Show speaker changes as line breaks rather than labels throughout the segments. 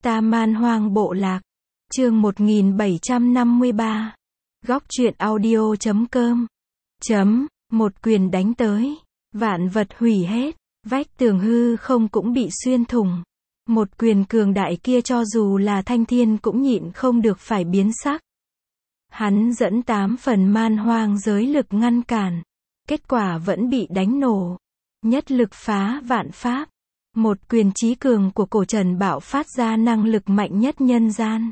Ta Man Hoang Bộ Lạc. Chương 1753. Góc truyện audio.com. Một quyền đánh tới. Vạn vật hủy hết. Vách tường hư không cũng bị xuyên thủng. Một quyền cường đại kia cho dù là Thanh Thiên cũng nhịn không được phải biến sắc. Hắn dẫn 8 phần man hoang giới lực ngăn cản. Kết quả vẫn bị đánh nổ. Nhất lực phá vạn pháp. Một quyền chí cường của cổ trần bạo phát ra năng lực mạnh nhất nhân gian.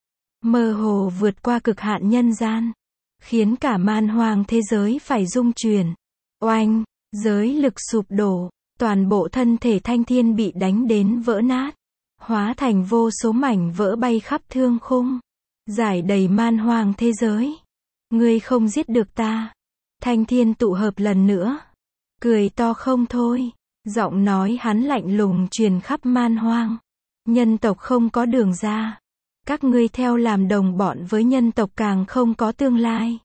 Mơ hồ vượt qua cực hạn nhân gian. Khiến cả man hoang thế giới phải rung chuyển. Oanh, giới lực sụp đổ. Toàn bộ thân thể Thanh Thiên bị đánh đến vỡ nát. Hóa thành vô số mảnh vỡ bay khắp thương khung. Giải đầy man hoang thế giới. Ngươi không giết được ta. Thanh Thiên tụ hợp lần nữa. Cười to không thôi. Giọng nói hắn lạnh lùng truyền khắp man hoang. Nhân tộc không có đường ra. Các ngươi theo làm đồng bọn với nhân tộc càng không có tương lai.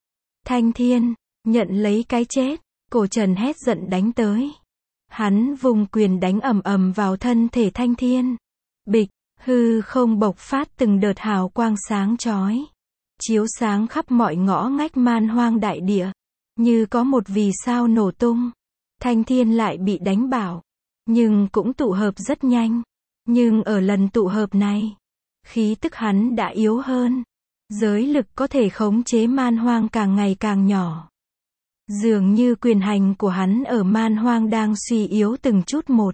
Thanh Thiên, nhận lấy cái chết. Cổ trần hét giận đánh tới. Hắn vùng quyền đánh ầm ầm vào thân thể Thanh Thiên. Bịch, hư không bộc phát từng đợt hào quang sáng chói. Chiếu sáng khắp mọi ngõ ngách man hoang đại địa. Như có một vì sao nổ tung. Thanh Thiên lại bị đánh bảo. Nhưng cũng tụ hợp rất nhanh. Nhưng ở lần tụ hợp này, khí tức hắn đã yếu hơn. Giới lực có thể khống chế man hoang càng ngày càng nhỏ. Dường như quyền hành của hắn ở man hoang đang suy yếu từng chút một.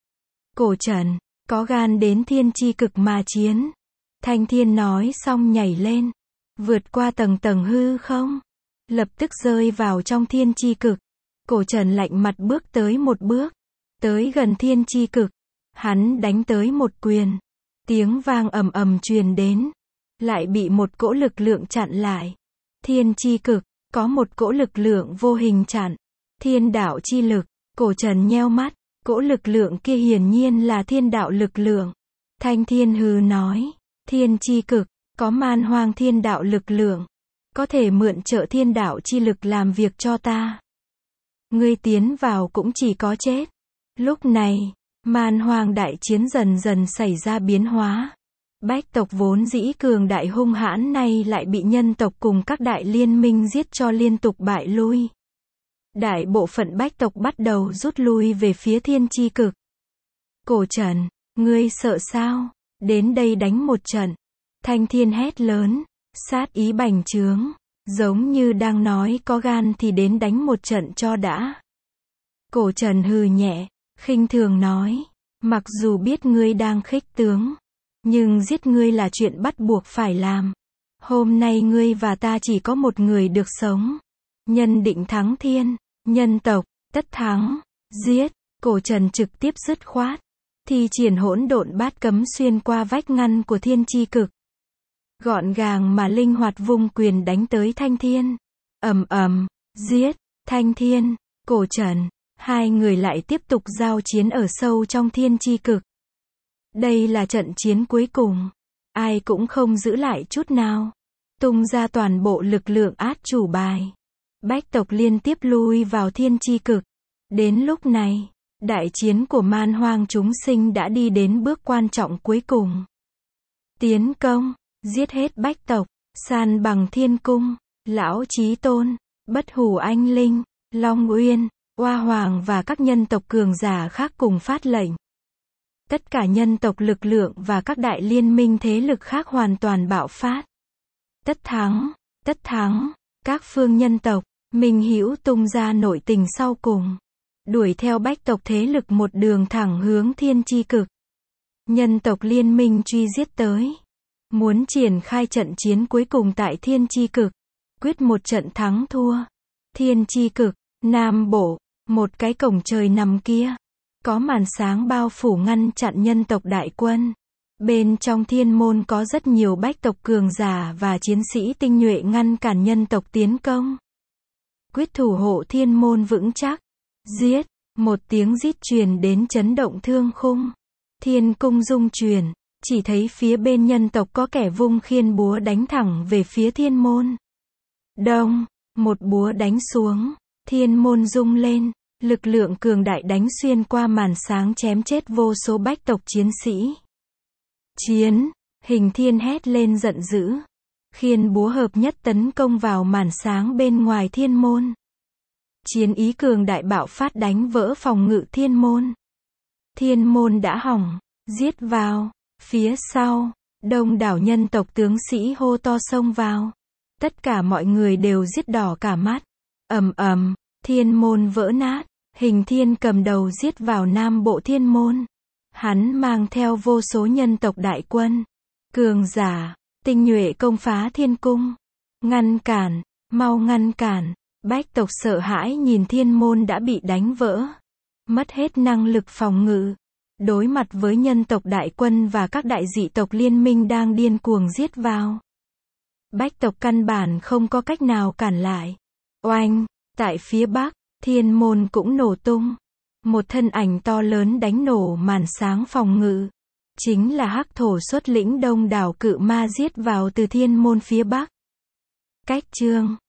Cổ trần, có gan đến thiên chi cực mà chiến. Thanh Thiên nói xong nhảy lên. Vượt qua tầng tầng hư không. Lập tức rơi vào trong thiên chi cực. Cổ trần lạnh mặt bước tới một bước. Tới gần thiên chi cực. Hắn đánh tới một quyền. Tiếng vang ầm ầm truyền đến. Lại bị một cỗ lực lượng chặn lại. Thiên chi cực, có một cỗ lực lượng vô hình chặn. Thiên đạo chi lực. Cổ trần nheo mắt. Cỗ lực lượng kia hiển nhiên là thiên đạo lực lượng. Thanh Thiên hừ nói. Thiên chi cực, có man hoang thiên đạo lực lượng. Có thể mượn trợ thiên đạo chi lực làm việc cho ta. Ngươi tiến vào cũng chỉ có chết. Lúc này, man hoang đại chiến dần dần xảy ra biến hóa. Bách tộc vốn dĩ cường đại hung hãn nay lại bị nhân tộc cùng các đại liên minh giết cho liên tục bại lui. Đại bộ phận bách tộc bắt đầu rút lui về phía thiên chi cực. Cổ trần, ngươi sợ sao? Đến đây đánh một trận. Thanh Thiên hét lớn, sát ý bành trướng, giống như đang nói có gan thì đến đánh một trận cho đã. Cổ trần hừ nhẹ, khinh thường nói, mặc dù biết ngươi đang khích tướng, nhưng giết ngươi là chuyện bắt buộc phải làm. Hôm nay ngươi và ta chỉ có một người được sống. Nhân định thắng thiên, nhân tộc, tất thắng, giết. Cổ trần trực tiếp dứt khoát, thi triển hỗn độn bát cấm xuyên qua vách ngăn của thiên chi cực. Gọn gàng mà linh hoạt vung quyền đánh tới Thanh Thiên. Ầm ầm, giết. Thanh Thiên, cổ trần, hai người lại tiếp tục giao chiến ở sâu trong thiên chi cực. Đây là trận chiến cuối cùng. Ai cũng không giữ lại chút nào. Tung ra toàn bộ lực lượng át chủ bài. Bách tộc liên tiếp lui vào thiên chi cực. Đến lúc này, đại chiến của man hoang chúng sinh đã đi đến bước quan trọng cuối cùng. Tiến công, giết hết bách tộc, san bằng thiên cung, lão chí tôn, bất hủ anh linh, long uyên, oa hoàng và các nhân tộc cường giả khác cùng phát lệnh. Tất cả nhân tộc lực lượng và các đại liên minh thế lực khác hoàn toàn bạo phát. Tất thắng, tất thắng. Các phương nhân tộc, Minh Hữu tung ra nội tình sau cùng. Đuổi theo bách tộc thế lực một đường thẳng hướng thiên chi cực. Nhân tộc liên minh truy giết tới. Muốn triển khai trận chiến cuối cùng tại thiên chi cực. Quyết một trận thắng thua. Thiên chi cực, Nam Bộ, một cái cổng trời nằm kia. Có màn sáng bao phủ ngăn chặn nhân tộc đại quân. Bên trong thiên môn có rất nhiều bách tộc cường giả và chiến sĩ tinh nhuệ ngăn cản nhân tộc tiến công. Quyết thủ hộ thiên môn vững chắc. Giết, một tiếng rít truyền đến chấn động thương khung. Thiên cung rung chuyển, chỉ thấy phía bên nhân tộc có kẻ vung khiên búa đánh thẳng về phía thiên môn. Đông, một búa đánh xuống, thiên môn rung lên. Lực lượng cường đại đánh xuyên qua màn sáng chém chết vô số bách tộc chiến sĩ. Chiến, Hình Thiên hét lên giận dữ. Khiên búa hợp nhất tấn công vào màn sáng bên ngoài thiên môn. Chiến ý cường đại bạo phát đánh vỡ phòng ngự thiên môn. Thiên môn đã hỏng, giết vào. Phía sau, đông đảo nhân tộc tướng sĩ hô to xông vào. Tất cả mọi người đều giết đỏ cả mắt. Ầm ầm, thiên môn vỡ nát. Hình Thiên cầm đầu giết vào nam bộ thiên môn. Hắn mang theo vô số nhân tộc đại quân, cường giả, tinh nhuệ công phá thiên cung. Ngăn cản, mau ngăn cản. Bách tộc sợ hãi nhìn thiên môn đã bị đánh vỡ, mất hết năng lực phòng ngự. Đối mặt với nhân tộc đại quân và các đại dị tộc liên minh đang điên cuồng giết vào. Bách tộc căn bản không có cách nào cản lại. Oanh, tại phía bắc, thiên môn cũng nổ tung. Một thân ảnh to lớn đánh nổ màn sáng phòng ngự. Chính là Hắc Thổ xuất lĩnh đông đảo cự ma giết vào từ thiên môn phía bắc. Cách chương